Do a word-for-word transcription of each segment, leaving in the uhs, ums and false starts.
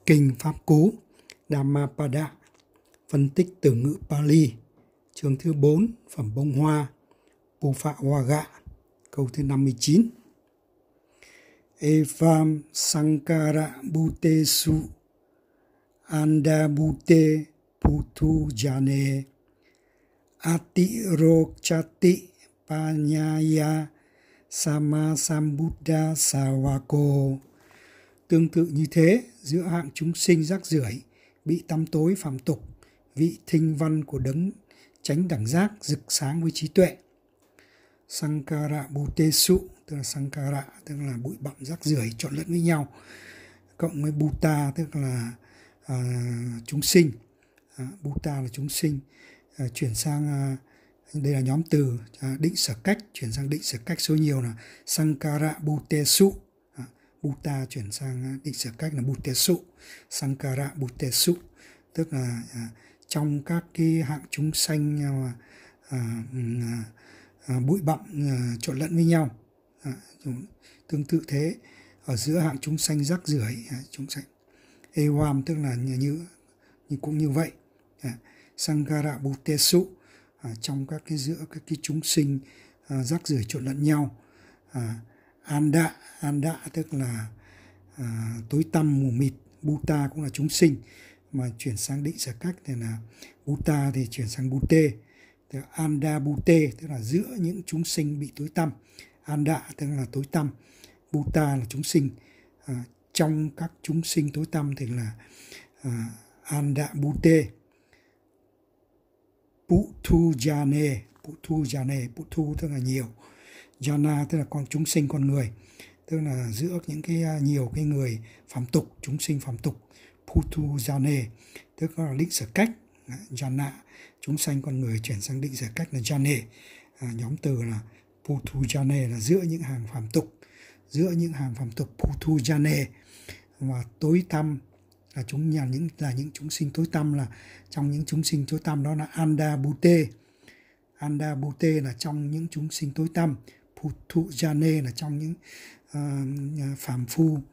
Kinh Pháp Cú Dhammapada, phân tích từ ngữ Pali, chương thứ bốn, phẩm bông hoa, Pupavaga, câu thứ năm mươi chín. Evam Sankara Bhutesu Anda Bhute Puthu Jane Atirochati Panyaya Sama Sambuddha Savako. Tương tự như thế, giữa hạng chúng sinh rác rưởi, bị tăm tối phạm tục, vị thinh văn của đấng chánh đẳng giác rực sáng với trí tuệ. Sankara Bhutesu, tức là Sankara, tức là bụi bặm rác rưởi trộn lẫn với nhau, cộng với Bhuta, tức là à, chúng sinh. À, Bhuta là chúng sinh. À, chuyển sang à, đây là nhóm từ à, định sở cách, chuyển sang định sở cách số nhiều là Sankara Bhutesu. À, Bhuta chuyển sang định sở cách là Bhutesu. Sankara Bhutesu, tức là à, trong các cái hạng chúng sanh à, à, à, à, bụi bặm à, trộn lẫn với nhau. À, tương tự thế, ở giữa hạng chúng sanh rác rưởi, à, chúng sanh Evam, tức là như, như, như cũng như vậy. À, Sankara Bhutesu, à, trong các cái giữa các cái chúng sinh à, rác rưởi trộn lẫn nhau. À, Anda, Anda tức là à, tối tăm mù mịt. Bhuta cũng là chúng sinh, mà chuyển sang định sở cách thì là Bhuta thì chuyển sang Bhute. Anda Bhute tức là giữa những chúng sinh bị tối tăm. Anda tức là tối tăm. Bhuta là chúng sinh. À, trong các chúng sinh tối tăm thì là à, Anda Bhute. Puthu Jane, Puthu Jane, Puthu tức là nhiều. Jana tức là con chúng sinh, con người, tức là giữa những cái nhiều cái người phạm tục, chúng sinh phạm tục. Puthu Jane tức là định sở cách. Jana, chúng sanh con người, chuyển sang định sở cách là Jane. À, nhóm từ là Puthu Jane là giữa những hàng phạm tục, giữa những hàng phạm tục Puthu Jane. Và tối tăm là chúng nhà những là những chúng sinh tối tăm, là trong những chúng sinh tối tăm đó là Anda Bhute. Anda Bhute là trong những chúng sinh tối tăm. Puthu Jane là trong những uh, phàm phu, uh,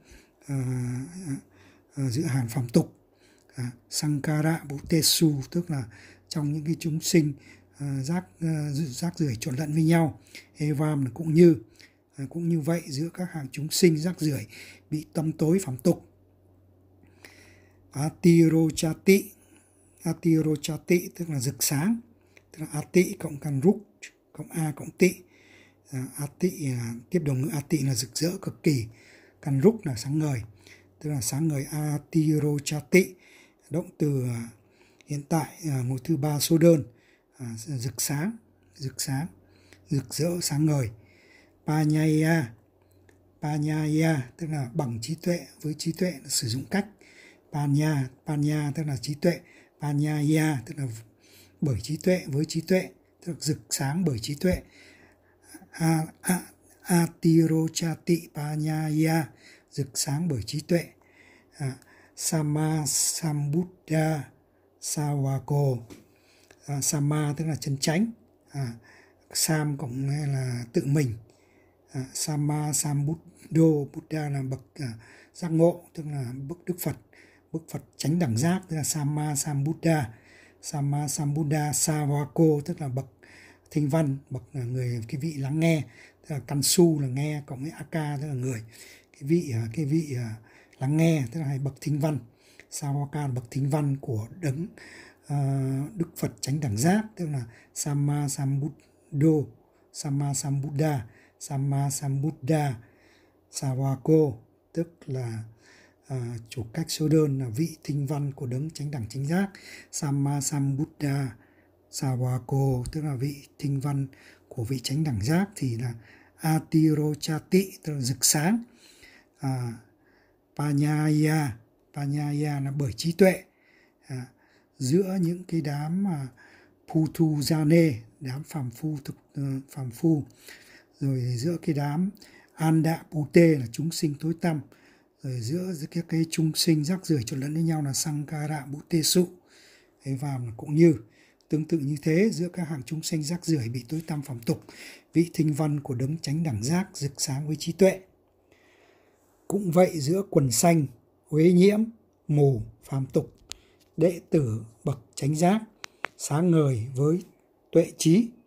uh, giữa hàng phàm tục. Uh, Sankara Bhutesu tức là trong những cái chúng sinh uh, rác uh, rác rưởi trộn lẫn với nhau. Evam là cũng như uh, cũng như vậy, giữa các hàng chúng sinh rác rưởi bị tăm tối phàm tục. Atirochati, Atirochati tức là rực sáng, tức là Ati cộng căn ruk cộng A cộng tị. À, Ati à, tiếp đồng ngữ Ati là rực rỡ cực kỳ, căn ruk là sáng ngời, tức là sáng ngời. Atirochati, động từ à, hiện tại à, ngôi thứ ba số đơn, à, rực sáng, rực sáng, rực rỡ, sáng ngời. Panyaya, Panyaya tức là bằng trí tuệ, với trí tuệ là sử dụng cách. Panya, Panya tức là trí tuệ. Panyaya tức là bởi trí tuệ, với trí tuệ, tức là rực sáng bởi trí tuệ. A, a, Atirochati Panyaya, rực sáng bởi trí tuệ. À, Sama Sambuddha Savako, à, Sama tức là chân chánh. À, Sam cộng là tự mình. À, Sama Sambuddho, Buddha là bậc à, giác ngộ, tức là bậc Đức Phật, bậc Phật chánh đẳng giác, tức là Sama Sambuddha. Sama Sambuddha Savako tức là bậc thinh văn, bậc là người, cái vị lắng nghe, tức là Kansu là nghe, cộng với Aka tức là người, cái vị cái vị lắng nghe, tức là hai bậc thinh văn. Savaka là bậc thinh văn của đấng uh, Đức Phật chánh đẳng giác, tức là Sama Sambuddho, Sama Sambuddha, Sama Sambuddha Savako tức là À, chủ cách số đơn là vị thinh văn của đấng chánh đẳng chánh giác. Sama Sambuddha Savako tức là vị thinh văn của vị chánh đẳng giác, thì là Atirochati tức là rực sáng. à, Panyaya, Panyaya là bởi trí tuệ. À, giữa những cái đám mà Puthu Jane, đám phàm phu thực uh, phàm phu, rồi giữa cái đám Anda Bhute là chúng sinh tối tăm, rồi giữa các cái chúng sinh rác rưởi trộn lẫn với nhau là Sankara Bhutesu. Và cũng như tương tự như thế, giữa các hạng chúng sinh rác rưởi bị tối tăm phàm tục, vị thinh văn của đấng chánh đẳng giác rực sáng với trí tuệ. Cũng vậy, giữa quần sanh uế nhiễm, mù phàm tục, đệ tử bậc chánh giác, sáng ngời với tuệ trí,